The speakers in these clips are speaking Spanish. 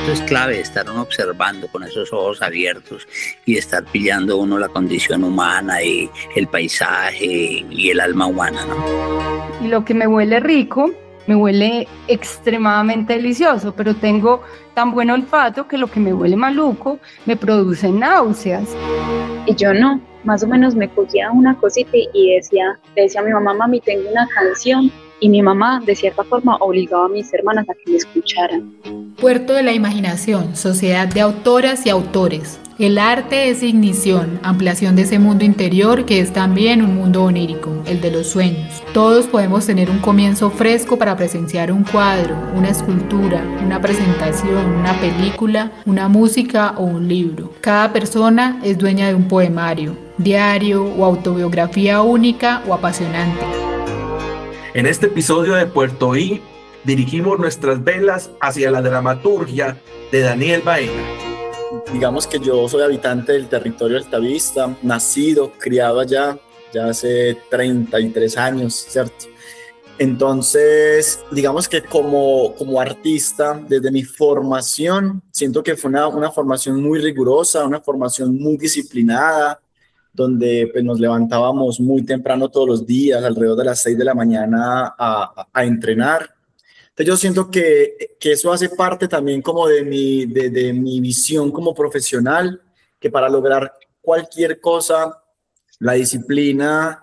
Eso es clave, estar uno observando con esos ojos abiertos y estar pillando uno la condición humana y el paisaje y el alma humana, ¿no? Y lo que me huele rico, me huele extremadamente delicioso, pero tengo tan buen olfato que lo que me huele maluco me produce náuseas. Y yo no, más o menos me cogía una cosita y le decía a mi mamá, mami, tengo una canción, y mi mamá de cierta forma obligaba a mis hermanas a que me escucharan. Puerto de la Imaginación, sociedad de autoras y autores. El arte es ignición, ampliación de ese mundo interior que es también un mundo onírico, el de los sueños. Todos podemos tener un comienzo fresco para presenciar un cuadro, una escultura, una presentación, una película, una música o un libro. Cada persona es dueña de un poemario, diario o autobiografía única o apasionante. En este episodio de Puerto I, dirigimos nuestras velas hacia la dramaturgia de Daniel Baena. Digamos que yo soy habitante del territorio altavista, nacido, criado allá, ya hace 33 años, ¿cierto? Entonces, digamos que como artista, desde mi formación, siento que fue una formación muy rigurosa, una formación muy disciplinada, donde pues, nos levantábamos muy temprano todos los días, alrededor de las 6 de la mañana a entrenar. Entonces yo siento que eso hace parte también como de mi visión como profesional, que para lograr cualquier cosa, la disciplina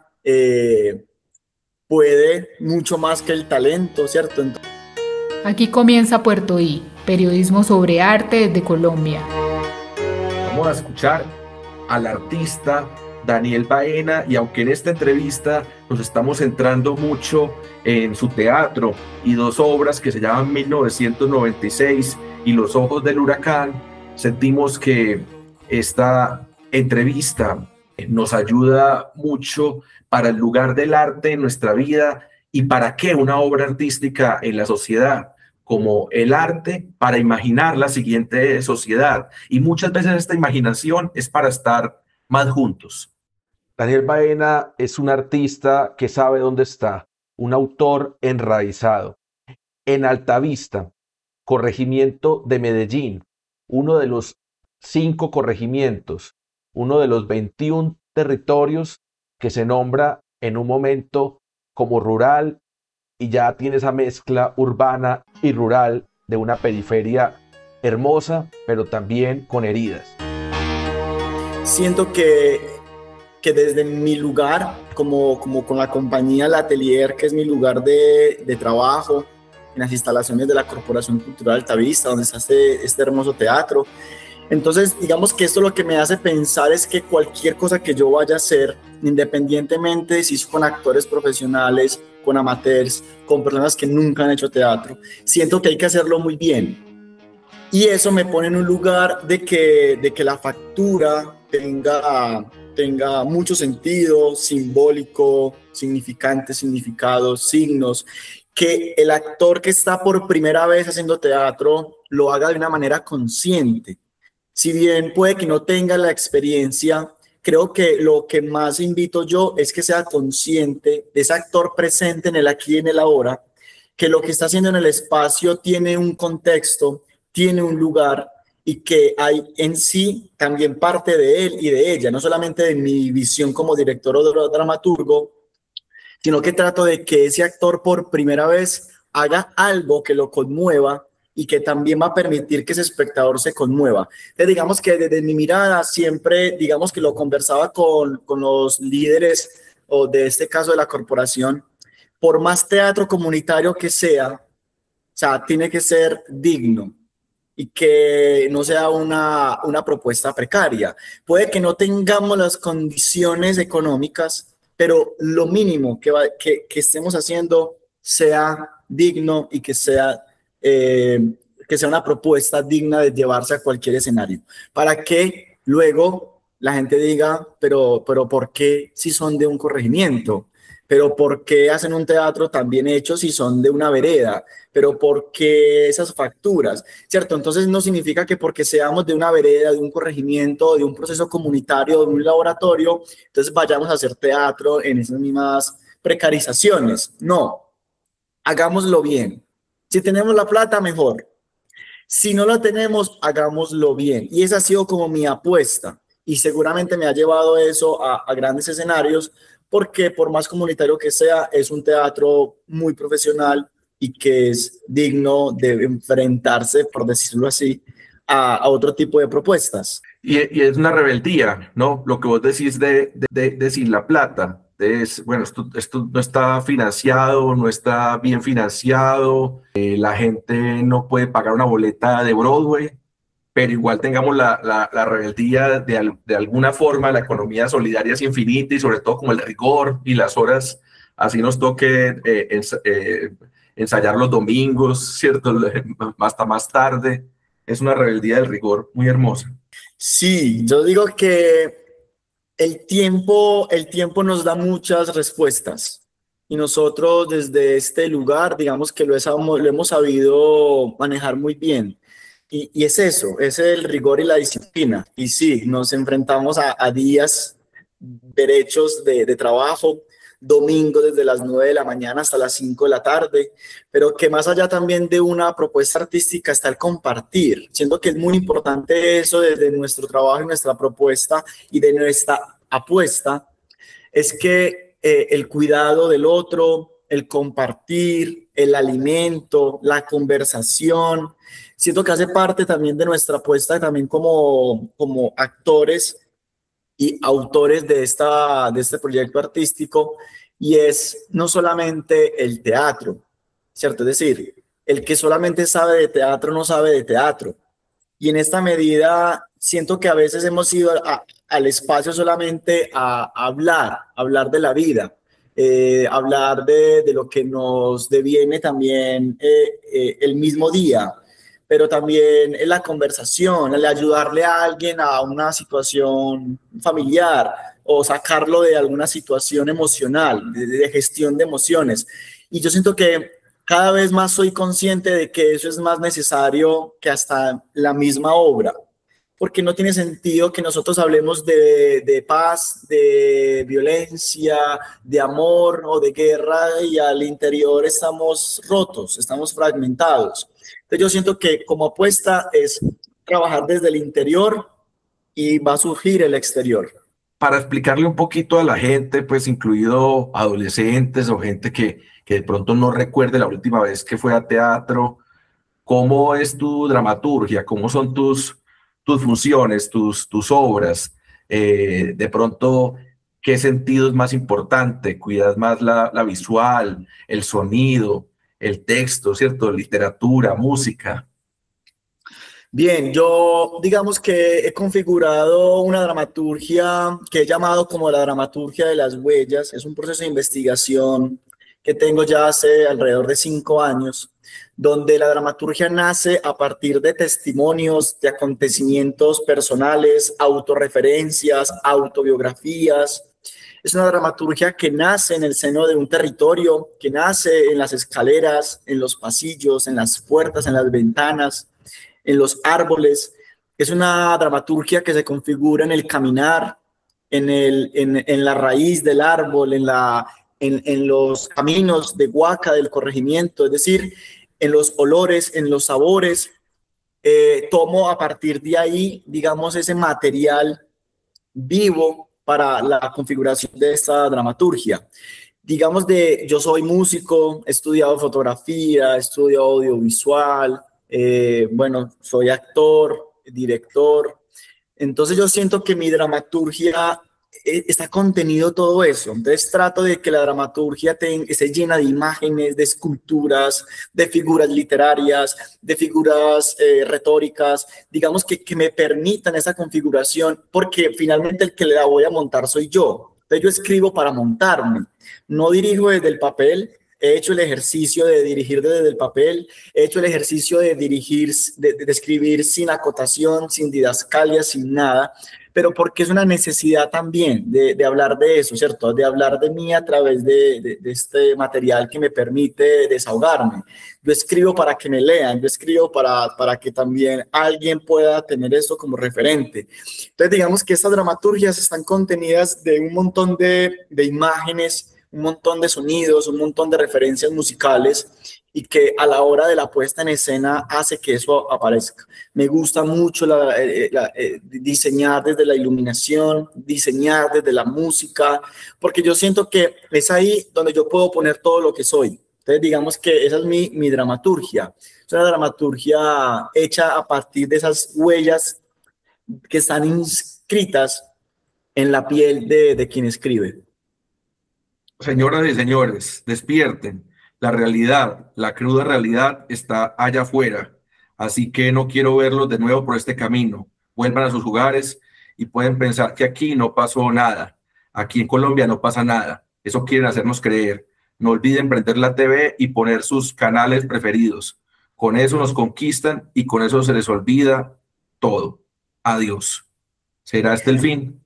puede mucho más que el talento, ¿cierto? Aquí comienza Puerto I, periodismo sobre arte desde Colombia. Vamos a escuchar al artista Daniel Baena, y aunque en esta entrevista nos estamos centrando mucho en su teatro y dos obras que se llaman 1996 y Los ojos del huracán, sentimos que esta entrevista nos ayuda mucho para el lugar del arte en nuestra vida y para qué una obra artística en la sociedad, como el arte para imaginar la siguiente sociedad. Y muchas veces esta imaginación es para estar más juntos. Daniel Baena es un artista que sabe dónde está, un autor enraizado. En Altavista, corregimiento de Medellín, uno de los 5 corregimientos, uno de los 21 territorios que se nombra en un momento como rural y ya tiene esa mezcla urbana y rural de una periferia hermosa, pero también con heridas. Siento que desde mi lugar, como con la compañía La Atelier, que es mi lugar de trabajo, en las instalaciones de la Corporación Cultural Altavista, donde está este hermoso teatro. Entonces, digamos que esto lo que me hace pensar es que cualquier cosa que yo vaya a hacer, independientemente si es con actores profesionales, con amateurs, con personas que nunca han hecho teatro, siento que hay que hacerlo muy bien. Y eso me pone en un lugar de que la factura tenga mucho sentido, simbólico, significante, significados, signos, que el actor que está por primera vez haciendo teatro lo haga de una manera consciente. Si bien puede que no tenga la experiencia, creo que lo que más invito yo es que sea consciente de ese actor presente en el aquí y en el ahora, que lo que está haciendo en el espacio tiene un contexto, tiene un lugar, y que hay en sí también parte de él y de ella, no solamente de mi visión como director o dramaturgo, sino que trato de que ese actor por primera vez haga algo que lo conmueva y que también va a permitir que ese espectador se conmueva. Entonces, digamos que desde mi mirada siempre, digamos que lo conversaba con los líderes o de este caso de la corporación, por más teatro comunitario que sea, o sea, tiene que ser digno y que no sea una propuesta precaria. Puede que no tengamos las condiciones económicas, pero lo mínimo que estemos haciendo sea digno y que sea una propuesta digna de llevarse a cualquier escenario, para que luego la gente diga, pero ¿por qué si son de un corregimiento? Pero ¿por qué hacen un teatro tan bien hecho si son de una vereda? Pero ¿por qué esas facturas? ¿Cierto? Entonces no significa que porque seamos de una vereda, de un corregimiento, de un proceso comunitario, de un laboratorio, entonces vayamos a hacer teatro en esas mismas precarizaciones. No, hagámoslo bien. Si tenemos la plata, mejor. Si no lo tenemos, hagámoslo bien. Y esa ha sido como mi apuesta. Y seguramente me ha llevado eso a grandes escenarios, porque por más comunitario que sea, es un teatro muy profesional y que es digno de enfrentarse, por decirlo así, a otro tipo de propuestas. Y es una rebeldía, ¿no? Lo que vos decís de Sin la Plata. Es, bueno, esto no está financiado, no está bien financiado, la gente no puede pagar una boleta de Broadway, pero igual tengamos la rebeldía de alguna forma, la economía solidaria es infinita y sobre todo como el rigor y las horas, así nos toque ensayar los domingos, ¿cierto? Hasta más tarde. Es una rebeldía del rigor muy hermosa. Sí, yo digo que el tiempo nos da muchas respuestas y nosotros desde este lugar, digamos que lo hemos sabido manejar muy bien. Y es eso, es el rigor y la disciplina. Y sí, nos enfrentamos a días derechos de trabajo, domingo desde las 9 de la mañana hasta las 5 de la tarde, pero que más allá también de una propuesta artística está el compartir. Siento que es muy importante eso desde nuestro trabajo y nuestra propuesta y de nuestra apuesta, es que el cuidado del otro, el compartir, el alimento, la conversación, siento que hace parte también de nuestra apuesta también como actores y autores de este proyecto artístico, y es no solamente el teatro, ¿cierto? Es decir, el que solamente sabe de teatro no sabe de teatro. Y en esta medida siento que a veces hemos ido al espacio solamente a hablar de la vida, hablar de lo que nos deviene también el mismo día, pero también en la conversación, el ayudarle a alguien a una situación familiar o sacarlo de alguna situación emocional, de gestión de emociones. Y yo siento que cada vez más soy consciente de que eso es más necesario que hasta la misma obra, porque no tiene sentido que nosotros hablemos de paz, de violencia, de amor o de guerra y al interior estamos rotos, estamos fragmentados. Entonces yo siento que como apuesta es trabajar desde el interior y va a surgir el exterior. Para explicarle un poquito a la gente, pues incluido adolescentes o gente que de pronto no recuerde la última vez que fue a teatro, ¿cómo es tu dramaturgia? ¿Cómo son tus funciones, tus obras? De pronto, ¿qué sentido es más importante? ¿Cuidas más la visual, el sonido, el texto, ¿cierto? Literatura, música. Bien, yo digamos que he configurado una dramaturgia que he llamado como la dramaturgia de las huellas. Es un proceso de investigación que tengo ya hace alrededor de 5 años, donde la dramaturgia nace a partir de testimonios, de acontecimientos personales, autorreferencias, autobiografías. Es una dramaturgia que nace en el seno de un territorio, que nace en las escaleras, en los pasillos, en las puertas, en las ventanas, en los árboles. Es una dramaturgia que se configura en el caminar, en la raíz del árbol, en los caminos de Huaca, del corregimiento, es decir, en los olores, en los sabores. Tomo a partir de ahí, digamos, ese material vivo para la configuración de esta dramaturgia. Digamos, yo soy músico, he estudiado fotografía, he estudiado audiovisual, bueno, soy actor, director. Entonces yo siento que mi dramaturgia está contenido todo eso. Entonces trato de que la dramaturgia esté llena de imágenes, de esculturas, de figuras literarias, de figuras retóricas, digamos que me permitan esa configuración, porque finalmente el que la voy a montar soy yo. Entonces yo escribo para montarme, no dirijo desde el papel. He hecho el ejercicio de dirigir desde el papel, he hecho el ejercicio de dirigir, de escribir sin acotación, sin didascalia, sin nada, pero porque es una necesidad también de hablar de eso, ¿cierto? De hablar de mí a través de este material que me permite desahogarme. Yo escribo para que me lean, yo escribo para que también alguien pueda tener esto como referente. Entonces digamos que estas dramaturgias están contenidas de un montón de imágenes un montón de sonidos, un montón de referencias musicales y que a la hora de la puesta en escena hace que eso aparezca. Me gusta mucho diseñar desde la iluminación, diseñar desde la música, porque yo siento que es ahí donde yo puedo poner todo lo que soy. Entonces, digamos que esa es mi dramaturgia. Es una dramaturgia hecha a partir de esas huellas que están inscritas en la piel de quien escribe. Señoras y señores, despierten. La realidad, la cruda realidad está allá afuera. Así que no quiero verlos de nuevo por este camino. Vuelvan a sus hogares y pueden pensar que aquí no pasó nada. Aquí en Colombia no pasa nada. Eso quieren hacernos creer. No olviden prender la TV y poner sus canales preferidos. Con eso nos conquistan y con eso se les olvida todo. Adiós. ¿Será este el fin?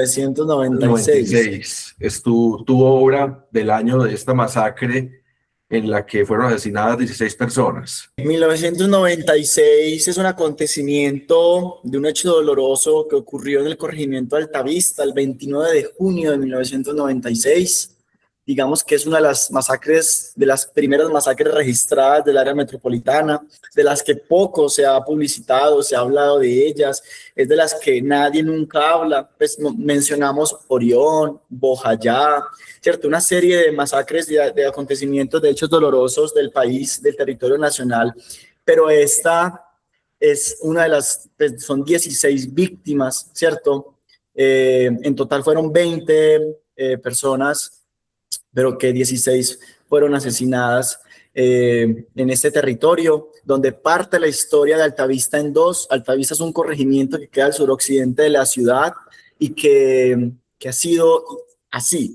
1996. Es tu obra del año de esta masacre en la que fueron asesinadas 16 personas. 1996 es un acontecimiento de un hecho doloroso que ocurrió en el corregimiento de Altavista el 29 de junio de 1996. Digamos que es una de las masacres, de las primeras masacres registradas del área metropolitana, de las que poco se ha publicitado, se ha hablado de ellas, es de las que nadie nunca habla. Pues mencionamos Orión, Bojayá, ¿cierto? Una serie de masacres, de acontecimientos, de hechos dolorosos del país, del territorio nacional, pero esta es una de las, pues son 16 víctimas, ¿cierto? En total fueron 20 personas, pero que 16 fueron asesinadas en este territorio, donde parte la historia de Altavista en dos. Altavista es un corregimiento que queda al suroccidente de la ciudad y que ha sido así,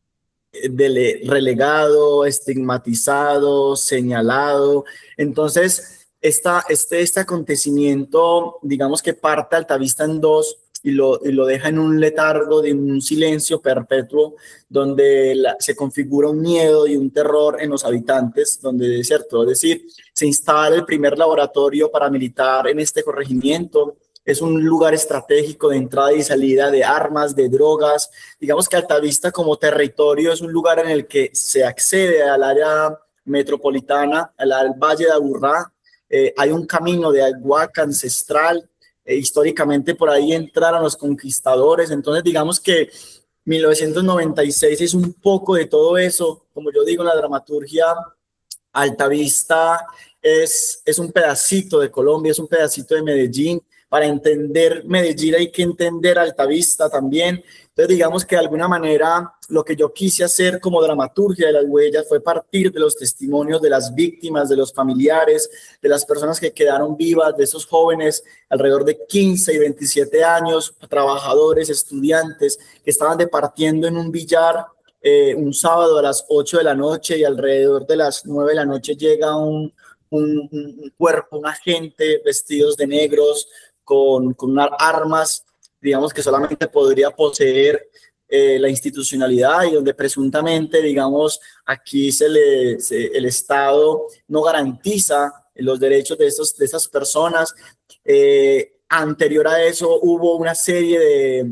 relegado, estigmatizado, señalado. Entonces, este acontecimiento, digamos que parte Altavista en dos, y lo deja en un letargo de un silencio perpetuo, donde se configura un miedo y un terror en los habitantes, donde, ¿cierto? Es decir, se instala el primer laboratorio paramilitar en este corregimiento. Es un lugar estratégico de entrada y salida de armas, de drogas. Digamos que Altavista como territorio es un lugar en el que se accede al área metropolitana, al Valle de Aburrá. Hay un camino de Huaca ancestral. Históricamente por ahí entraron los conquistadores. Entonces digamos que 1996 es un poco de todo eso. Como yo digo en la dramaturgia, Altavista es un pedacito de Colombia, es un pedacito de Medellín. Para entender Medellín hay que entender Altavista también. Entonces digamos que de alguna manera lo que yo quise hacer como dramaturgia de las huellas fue partir de los testimonios de las víctimas, de los familiares, de las personas que quedaron vivas, de esos jóvenes alrededor de 15 y 27 años, trabajadores, estudiantes, que estaban departiendo en un billar un sábado a las 8 de la noche, y alrededor de las 9 de la noche llega un cuerpo, un agente vestidos de negros con unas armas, digamos que solamente podría poseer la institucionalidad, y donde presuntamente, digamos, aquí el Estado no garantiza los derechos de esas personas. Anterior a eso hubo una serie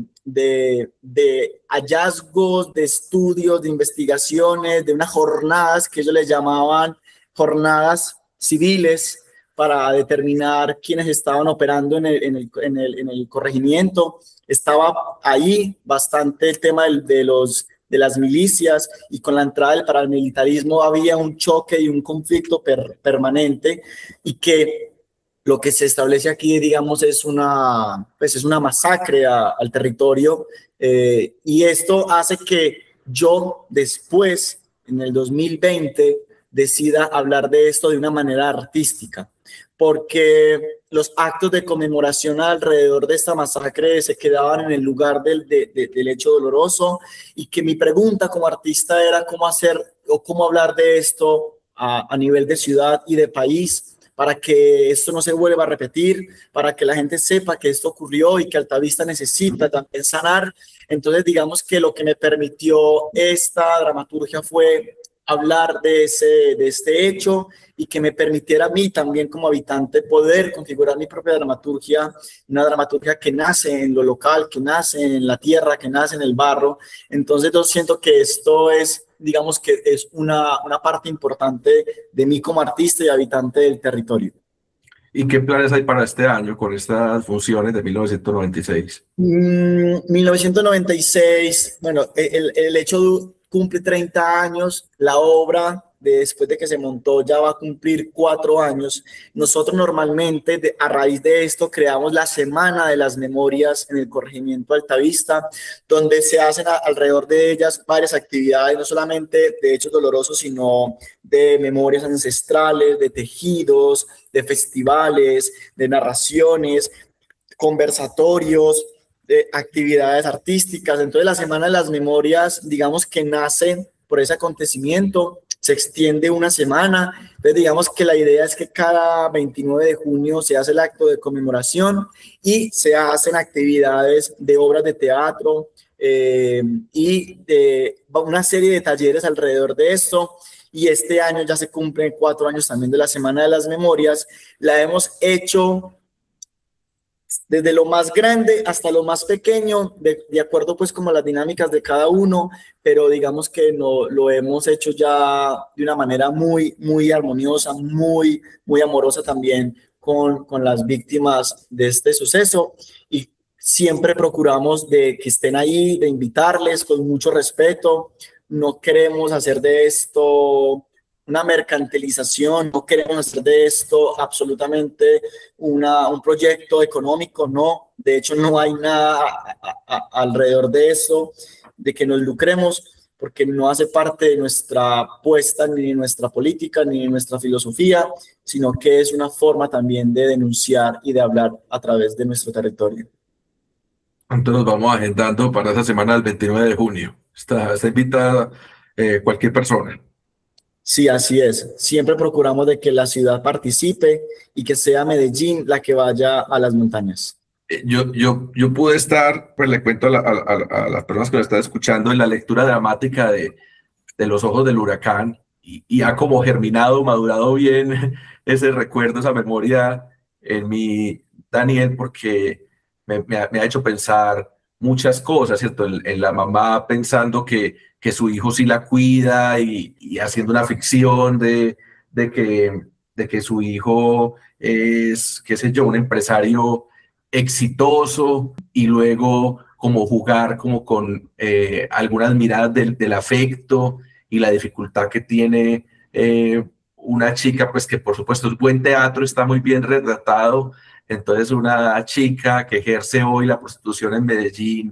de hallazgos, de estudios, de investigaciones, de unas jornadas que ellos les llamaban jornadas civiles, para determinar quiénes estaban operando en el corregimiento. Estaba ahí bastante el tema de las milicias, y con la entrada del paramilitarismo había un choque y un conflicto permanente, y que lo que se establece aquí, digamos, es una masacre al territorio, y esto hace que yo después, en el 2020, decida hablar de esto de una manera artística, porque los actos de conmemoración alrededor de esta masacre se quedaban en el lugar del hecho doloroso, y que mi pregunta como artista era cómo hacer o cómo hablar de esto a nivel de ciudad y de país, para que esto no se vuelva a repetir, para que la gente sepa que esto ocurrió y que Altavista necesita también sanar. Entonces digamos que lo que me permitió esta dramaturgia fue hablar de este hecho, y que me permitiera a mí también como habitante poder configurar mi propia dramaturgia, una dramaturgia que nace en lo local, que nace en la tierra, que nace en el barro. Entonces yo siento que esto es digamos que es una parte importante de mí como artista y habitante del territorio. ¿Y qué planes hay para este año con estas funciones de 1996? 1996, bueno, el hecho cumple 30 años, la obra después de que se montó ya va a cumplir 4 años. Nosotros normalmente a raíz de esto creamos la Semana de las Memorias en el corregimiento Altavista, donde se hacen alrededor de ellas varias actividades, no solamente de hechos dolorosos, sino de memorias ancestrales, de tejidos, de festivales, de narraciones, conversatorios, de actividades artísticas. Entonces la Semana de las Memorias, digamos que nace por ese acontecimiento, se extiende una semana. Entonces digamos que la idea es que cada 29 de junio se hace el acto de conmemoración y se hacen actividades de obras de teatro y de una serie de talleres alrededor de esto. Y este año ya se cumplen 4 años también de la Semana de las Memorias. La hemos hecho desde lo más grande hasta lo más pequeño, de acuerdo pues como las dinámicas de cada uno, pero digamos que no, lo hemos hecho ya de una manera muy, muy armoniosa, muy, muy amorosa también con las víctimas de este suceso, y siempre procuramos de que estén ahí, de invitarles con mucho respeto. No queremos hacer de esto una mercantilización, no queremos hacer de esto absolutamente un proyecto económico, no. De hecho, no hay nada alrededor de eso, de que nos lucremos, porque no hace parte de nuestra apuesta, ni de nuestra política, ni de nuestra filosofía, sino que es una forma también de denunciar y de hablar a través de nuestro territorio. Entonces nos vamos agendando para esa semana del 29 de junio. Está invitada cualquier persona. Sí, así es. Siempre procuramos de que la ciudad participe y que sea Medellín la que vaya a las montañas. Yo pude estar, pues le cuento a las personas que lo están escuchando, en la lectura dramática de Los ojos del huracán, y ha como germinado, madurado bien ese recuerdo, esa memoria en mí, Daniel, porque me ha hecho pensar muchas cosas, ¿cierto? En la mamá pensando que su hijo sí la cuida, y haciendo una ficción de que su hijo es, qué sé yo, un empresario exitoso, y luego como jugar como con algunas miradas del afecto y la dificultad que tiene una chica, pues que por supuesto es buen teatro, está muy bien retratado. Entonces una chica que ejerce hoy la prostitución en Medellín,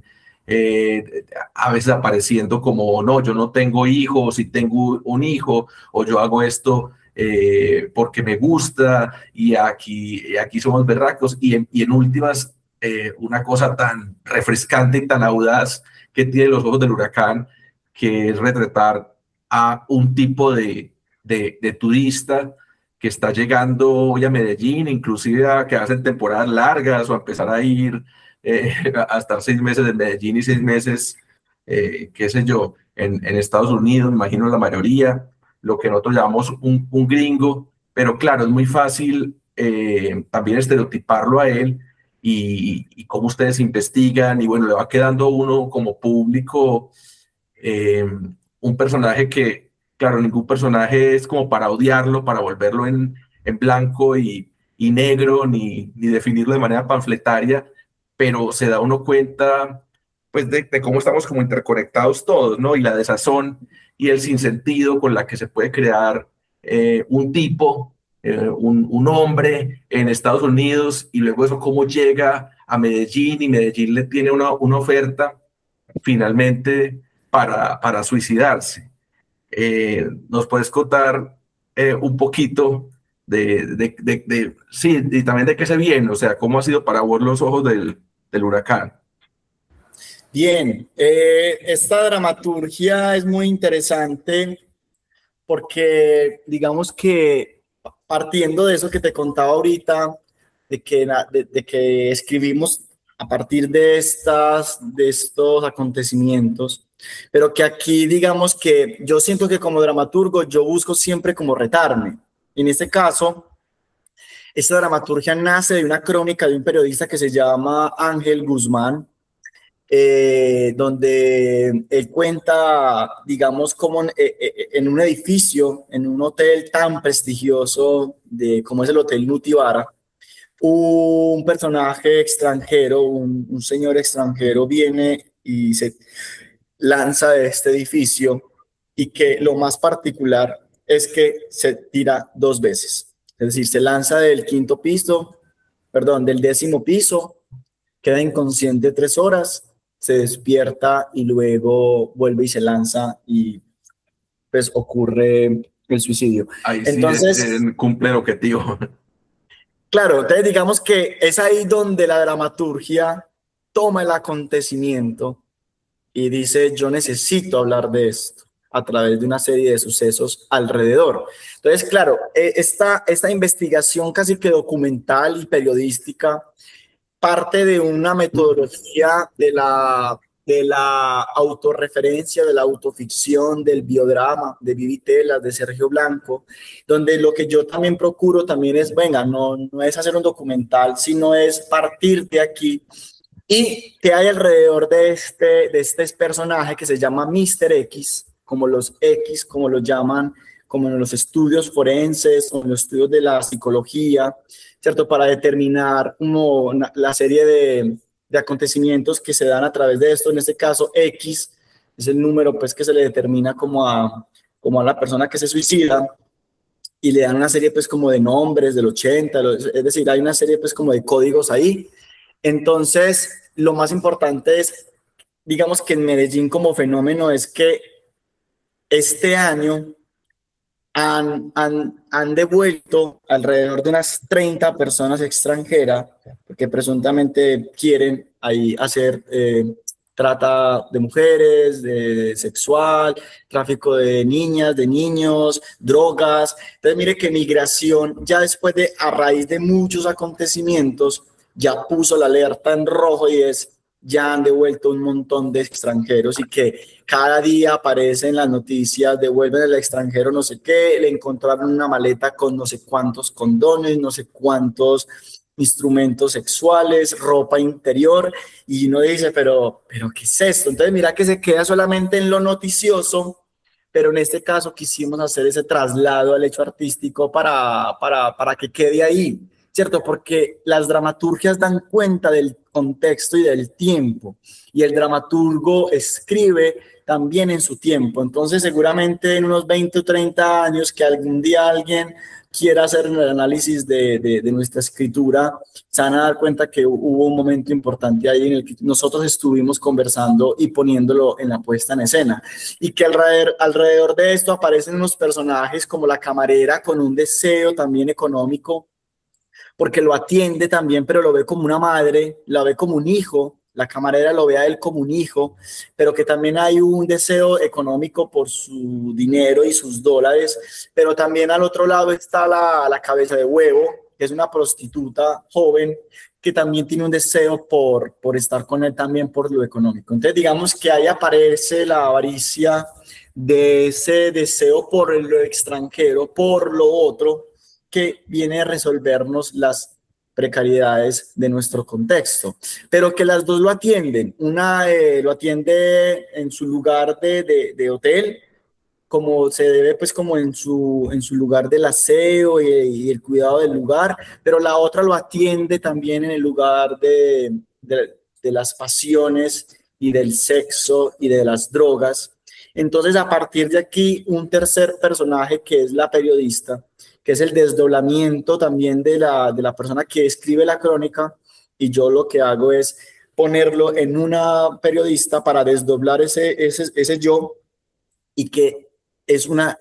a veces apareciendo como, no, yo no tengo hijos, si tengo un hijo, o yo hago esto porque me gusta, y aquí somos berracos, y en últimas, una cosa tan refrescante y tan audaz que tiene Los ojos del huracán, que es retratar a un tipo de turista que está llegando hoy a Medellín, inclusive a quedarse en temporadas largas, o a empezar a ir a estar 6 meses en Medellín y 6 meses, qué sé yo, en Estados Unidos, me imagino la mayoría, lo que nosotros llamamos un gringo. Pero claro, es muy fácil también estereotiparlo a él, y cómo ustedes investigan, y bueno, le va quedando uno como público un personaje que, claro, ningún personaje es como para odiarlo, para volverlo en blanco y negro, ni definirlo de manera panfletaria, pero se da uno cuenta pues de cómo estamos como interconectados todos, ¿no? Y la desazón y el sinsentido con la que se puede crear un tipo, un hombre en Estados Unidos, y luego eso cómo llega a Medellín, y Medellín le tiene una oferta finalmente para suicidarse. ¿Nos puedes contar un poquito sí, y también de qué se viene? O sea, ¿cómo ha sido para vos Los ojos del huracán? Bien, esta dramaturgia es muy interesante porque digamos que partiendo de eso que te contaba ahorita, de que escribimos a partir de estos acontecimientos, pero que aquí digamos que yo siento que como dramaturgo yo busco siempre como retarme. En este caso, esta dramaturgia nace de una crónica de un periodista que se llama Ángel Guzmán, donde él cuenta, digamos, como en un edificio, en un hotel tan prestigioso como es el Hotel Nutibara, un personaje extranjero, un señor extranjero viene y se lanza de este edificio, y que lo más particular es que se tira 2 veces. Es decir, se lanza del 5.º piso, perdón, del 10.º piso, queda inconsciente 3 horas, se despierta y luego vuelve y se lanza y pues ocurre el suicidio. Ahí Entonces, sí cumple el objetivo. claro, entonces digamos que es ahí donde la dramaturgia toma el acontecimiento y dice, yo necesito hablar de esto a través de una serie de sucesos alrededor. Entonces, claro, esta investigación casi que documental y periodística parte de una metodología de la autorreferencia, de la autoficción, del biodrama, de Vivi Telas, de Sergio Blanco, donde lo que yo también procuro también es, venga, no es hacer un documental, sino es partir de aquí. ¿Y qué hay alrededor de este personaje que se llama Mr. X, como los X, como lo llaman, como en los estudios forenses o en los estudios de la psicología, ¿cierto? Para determinar la serie de acontecimientos que se dan a través de esto. En este caso, X es el número pues, que se le determina como a la persona que se suicida, y le dan una serie pues como de nombres del 80, es decir, hay una serie pues como de códigos ahí. Entonces, lo más importante es, digamos que en Medellín como fenómeno es que este año han devuelto alrededor de unas 30 personas extranjeras que presuntamente quieren ahí hacer trata de mujeres, de sexual, tráfico de niñas, de niños, drogas. Entonces, mire que migración, ya después a raíz de muchos acontecimientos, ya puso la alerta en rojo y ya han devuelto un montón de extranjeros, y que cada día aparece en las noticias, devuelven al extranjero no sé qué, le encontraron una maleta con no sé cuántos condones, no sé cuántos instrumentos sexuales, ropa interior, y uno dice, pero ¿qué es esto? Entonces mira que se queda solamente en lo noticioso, pero en este caso quisimos hacer ese traslado al hecho artístico para que quede ahí, ¿cierto? Porque las dramaturgias dan cuenta del contexto y del tiempo, y el dramaturgo escribe también en su tiempo. Entonces, seguramente en unos 20 o 30 años que algún día alguien quiera hacer el análisis de nuestra escritura, se van a dar cuenta que hubo un momento importante ahí en el que nosotros estuvimos conversando y poniéndolo en la puesta en escena, y que alrededor de esto aparecen unos personajes como la camarera con un deseo también económico, porque lo atiende también, pero lo ve como una madre, la ve como un hijo, la camarera lo ve a él como un hijo, pero que también hay un deseo económico por su dinero y sus dólares. Pero también al otro lado está la cabeza de huevo, que es una prostituta joven que también tiene un deseo por estar con él también por lo económico. Entonces digamos que ahí aparece la avaricia de ese deseo por lo extranjero, por lo otro, que viene a resolvernos las precariedades de nuestro contexto, pero que las dos lo atienden. Una lo atiende en su lugar de hotel, como se debe, pues como en su lugar del aseo y el cuidado del lugar, pero la otra lo atiende también en el lugar de las pasiones y del sexo y de las drogas. Entonces, a partir de aquí, un tercer personaje que es la periodista, que es el desdoblamiento también de la persona que escribe la crónica, y yo lo que hago es ponerlo en una periodista para desdoblar ese yo, y que es una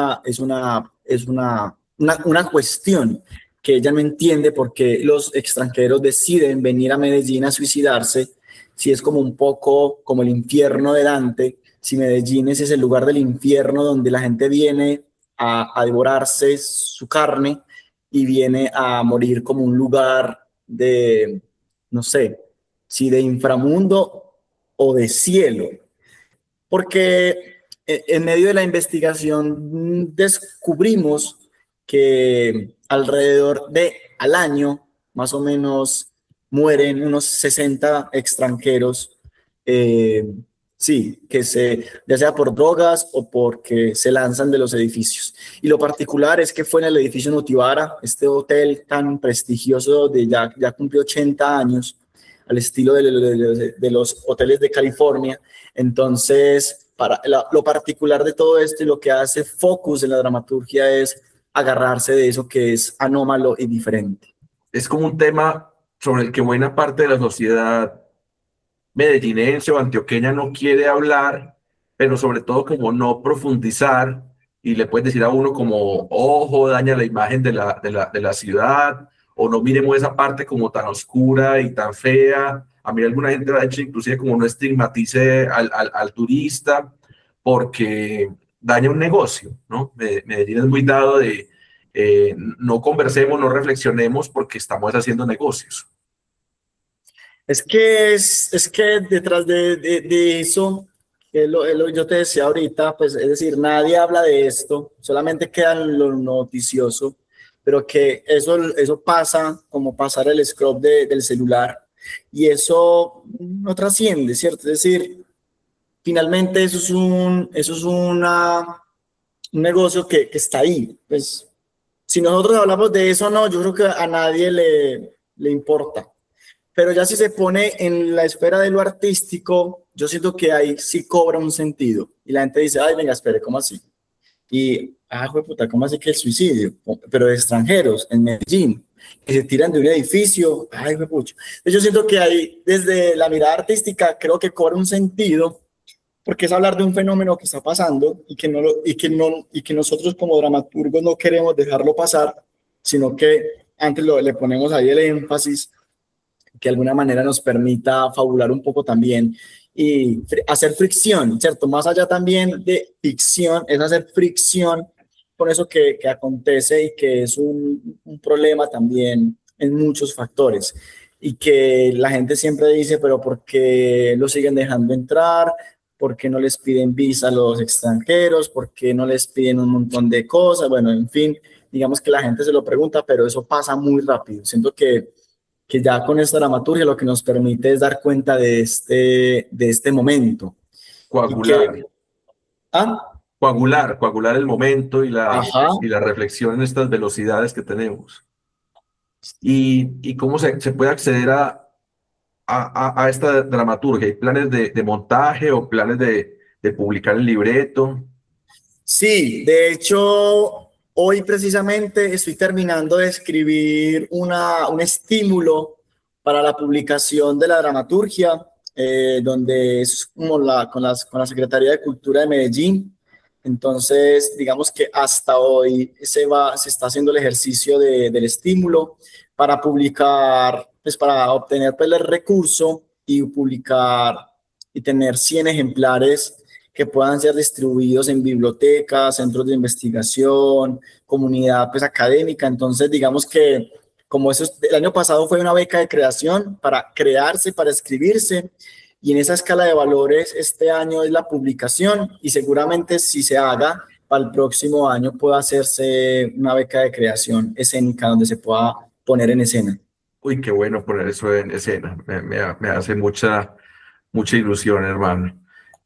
cuestión que ella no entiende por qué los extranjeros deciden venir a Medellín a suicidarse, si es como un poco como el infierno de Dante, si Medellín es el lugar del infierno donde la gente viene a devorarse su carne y viene a morir como un lugar de, no sé, si de inframundo o de cielo. Porque en medio de la investigación descubrimos que alrededor al año, más o menos, mueren unos 60 extranjeros sí, ya sea por drogas o porque se lanzan de los edificios. Y lo particular es que fue en el edificio Notivara, este hotel tan prestigioso ya cumplió 80 años, al estilo de los hoteles de California. Entonces, lo particular de todo esto y lo que hace Focus en la dramaturgia es agarrarse de eso que es anómalo y diferente. Es como un tema sobre el que buena parte de la sociedad medellinense o antioqueña no quiere hablar, pero sobre todo como no profundizar, y le puedes decir a uno como, ojo, daña la imagen de la ciudad, o no miremos esa parte como tan oscura y tan fea. A mí alguna gente ha hecho inclusive como no estigmatice al turista, porque daña un negocio, ¿no? Medellín es muy dado de no conversemos, no reflexionemos porque estamos haciendo negocios. Es que detrás de eso, yo te decía ahorita, pues es decir, nadie habla de esto, solamente queda en lo noticioso, pero que eso pasa como pasar el scrub del celular y eso no trasciende, ¿cierto? Es decir, finalmente eso es un negocio que está ahí. Pues si nosotros hablamos de eso, no, yo creo que a nadie le importa. Pero ya si se pone en la esfera de lo artístico, yo siento que ahí sí cobra un sentido. Y la gente dice, ay, venga, espere, ¿cómo así? Y, puta, ¿cómo así que el suicidio? Pero de extranjeros, en Medellín, que se tiran de un edificio, ay, pucha. Yo siento que ahí, desde la mirada artística, creo que cobra un sentido, porque es hablar de un fenómeno que está pasando y que nosotros como dramaturgos no queremos dejarlo pasar, sino que antes le ponemos ahí el énfasis que de alguna manera nos permita fabular un poco también y hacer fricción, ¿cierto? Más allá también de ficción, es hacer fricción con eso que acontece y que es un problema también en muchos factores. Y que la gente siempre dice, pero ¿por qué lo siguen dejando entrar? ¿Por qué no les piden visa a los extranjeros? ¿Por qué no les piden un montón de cosas? Bueno, en fin, digamos que la gente se lo pregunta, pero eso pasa muy rápido. Siento que ya con esta dramaturgia lo que nos permite es dar cuenta de este momento. Coagular. Coagular el momento y la reflexión en estas velocidades que tenemos. ¿Y cómo se puede acceder a esta dramaturgia? ¿Hay planes de montaje o planes de publicar el libreto? Sí, de hecho, hoy precisamente estoy terminando de escribir un estímulo para la publicación de la dramaturgia, donde es como con la Secretaría de Cultura de Medellín. Entonces, digamos que hasta hoy se está haciendo el ejercicio del estímulo para publicar, pues para obtener pues, el recurso y publicar y tener 100 ejemplares que puedan ser distribuidos en bibliotecas, centros de investigación, comunidad pues, académica. Entonces, digamos que como el año pasado fue una beca de creación para crearse, para escribirse, y en esa escala de valores este año es la publicación, y seguramente si se haga, para el próximo año pueda hacerse una beca de creación escénica donde se pueda poner en escena. Uy, qué bueno poner eso en escena. Me hace mucha ilusión, hermano.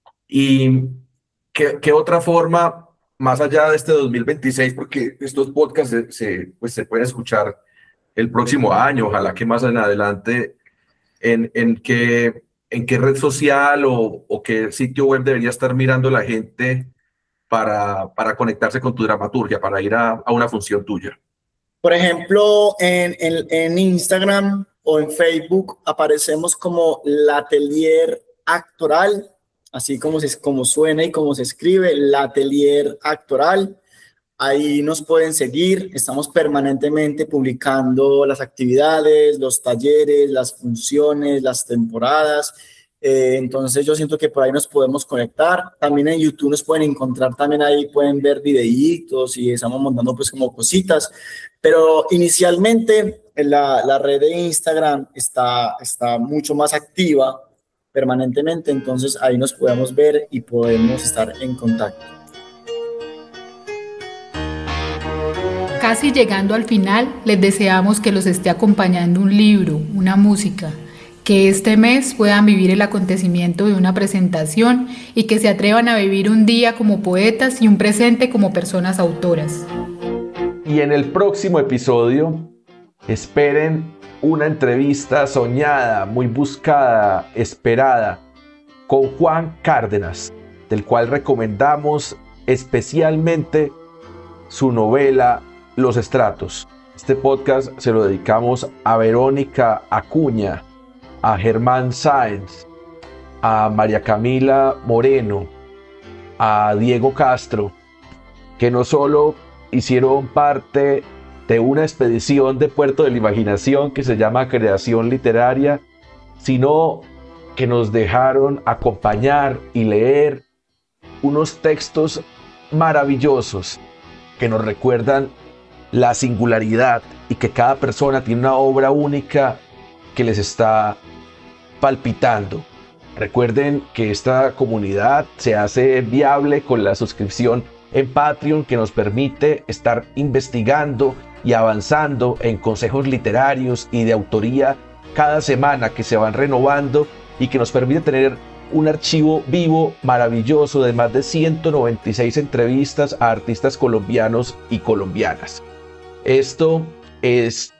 ¿Y qué otra forma, más allá de este 2026, porque estos podcasts se pueden escuchar el próximo año, ojalá que más en adelante, en qué red social o qué sitio web debería estar mirando la gente para conectarse con tu dramaturgia, para ir a una función tuya? Por ejemplo, en Instagram o en Facebook aparecemos como L'Atelier Actoral, así como suena y como se escribe, L'Atelier Actoral. Ahí nos pueden seguir, estamos permanentemente publicando las actividades, los talleres, las funciones, las temporadas. Entonces yo siento que por ahí nos podemos conectar. También en YouTube nos pueden encontrar, también ahí pueden ver videitos y estamos montando pues como cositas. Pero inicialmente la red de Instagram está mucho más activa permanentemente, entonces ahí nos podemos ver y podemos estar en contacto. Casi llegando al final, les deseamos que los esté acompañando un libro, una música, Que este mes puedan vivir el acontecimiento de una presentación y que se atrevan a vivir un día como poetas y un presente como personas autoras. Y en el próximo episodio, esperen una entrevista soñada, muy buscada, esperada, con Juan Cárdenas, del cual recomendamos especialmente su novela Los Estratos. Este podcast se lo dedicamos a Verónica Acuña, a Germán Sáenz, a María Camila Moreno, a Diego Castro, que no solo hicieron parte de una expedición de Puerto de la Imaginación que se llama Creación Literaria, sino que nos dejaron acompañar y leer unos textos maravillosos que nos recuerdan la singularidad y que cada persona tiene una obra única que les está palpitando. Recuerden que esta comunidad se hace viable con la suscripción en Patreon, que nos permite estar investigando y avanzando en consejos literarios y de autoría cada semana, que se van renovando y que nos permite tener un archivo vivo maravilloso de más de 196 entrevistas a artistas colombianos y colombianas. Esto es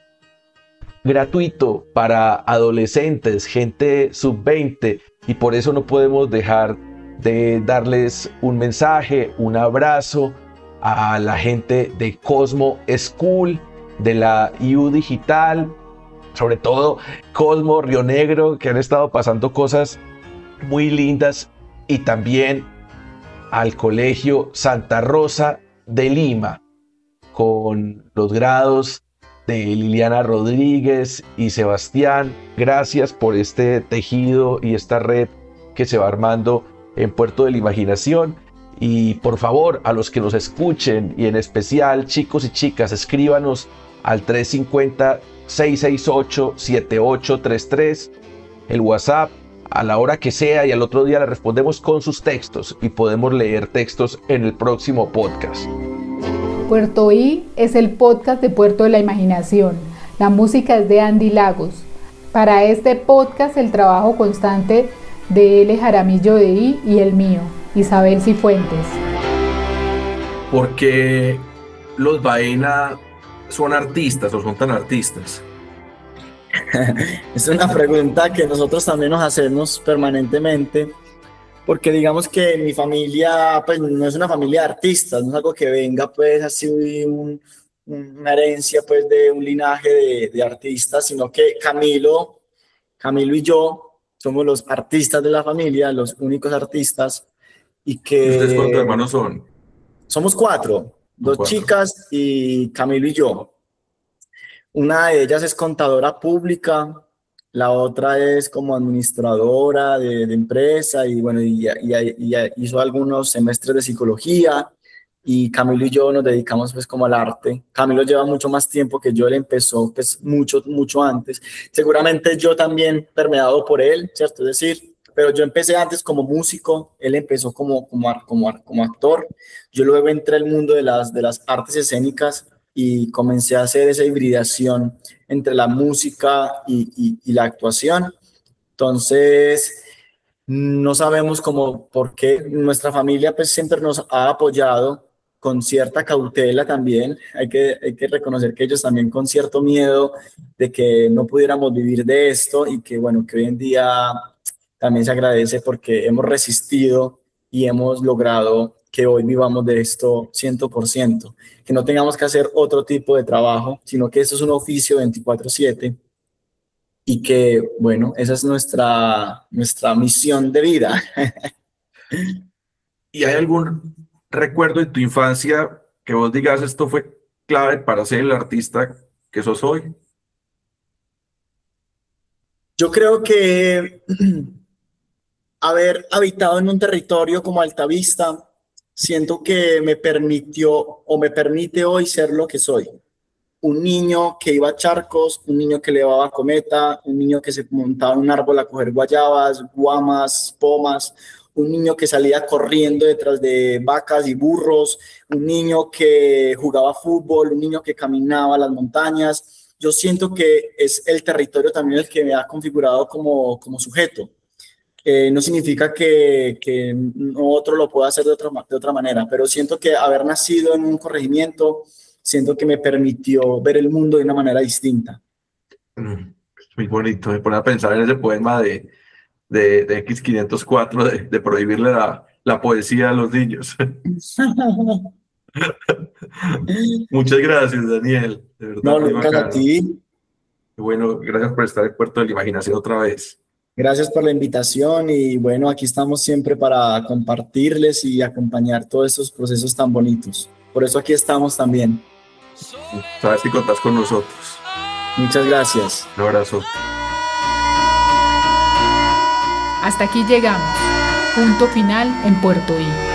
gratuito para adolescentes, gente sub-20, y por eso no podemos dejar de darles un mensaje, un abrazo a la gente de Cosmo School, de la IU Digital, sobre todo Cosmo Río Negro, que han estado pasando cosas muy lindas, y también al Colegio Santa Rosa de Lima, con los grados de Liliana Rodríguez y Sebastián. Gracias por este tejido y esta red que se va armando en Puerto de la Imaginación. Y por favor, a los que nos escuchen, y en especial chicos y chicas, escríbanos al 350-668-7833, el WhatsApp, a la hora que sea, y al otro día le respondemos con sus textos y podemos leer textos en el próximo podcast. Puerto I es el podcast de Puerto de la Imaginación. La música es de Andy Lagos. Para este podcast, el trabajo constante de L. Jaramillo de I y el mío, Isabel Cifuentes. ¿Por qué los Baena son artistas o son tan artistas? Es una pregunta que nosotros también nos hacemos permanentemente, porque digamos que mi familia pues no es una familia de artistas, no es algo que venga pues así una herencia pues de un linaje de artistas, sino que Camilo y yo somos los artistas de la familia, los únicos artistas. ¿Y ustedes cuántos hermanos son? Somos cuatro, dos chicas y Camilo y yo. Una de ellas es contadora pública, la otra es como administradora de empresa y bueno, y hizo algunos semestres de psicología, y Camilo y yo nos dedicamos pues como al arte. Camilo lleva mucho más tiempo que yo, él empezó pues mucho antes. Seguramente yo también permeado por él, ¿cierto? Es decir, pero yo empecé antes como músico, él empezó como actor. Yo luego entré al mundo de las artes escénicas y comencé a hacer esa hibridación entre la música y la actuación. Entonces, no sabemos cómo, por qué nuestra familia pues siempre nos ha apoyado con cierta cautela también. Hay que reconocer que ellos también con cierto miedo de que no pudiéramos vivir de esto, y que bueno, que hoy en día también se agradece porque hemos resistido y hemos logrado que hoy vivamos de esto 100%, que no tengamos que hacer otro tipo de trabajo, sino que esto es un oficio 24/7, y que, bueno, esa es nuestra misión de vida. ¿Y hay algún recuerdo en tu infancia que vos digas esto fue clave para ser el artista que sos hoy? Yo creo que haber habitado en un territorio como Altavista, siento que me permitió o me permite hoy ser lo que soy. Un niño que iba a charcos, un niño que levaba cometa, un niño que se montaba en un árbol a coger guayabas, guamas, pomas, un niño que salía corriendo detrás de vacas y burros, un niño que jugaba fútbol, un niño que caminaba a las montañas, yo siento que es el territorio también el que me ha configurado como sujeto. No significa que otro lo pueda hacer de otra manera, pero siento que haber nacido en un corregimiento, siento que me permitió ver el mundo de una manera distinta. Muy bonito, me pone a pensar en ese poema de X504 de prohibirle la poesía a los niños. Muchas gracias, Daniel. De verdad, No, muy Lucas, a bacano. ti. Bueno, gracias por estar en Puerto de la Imaginación otra vez. Gracias por la invitación y bueno, aquí estamos siempre para compartirles y acompañar todos estos procesos tan bonitos. Por eso aquí estamos también. Sabes que contás con nosotros. Muchas gracias. Un abrazo. Hasta aquí llegamos. Punto final en Puerto I.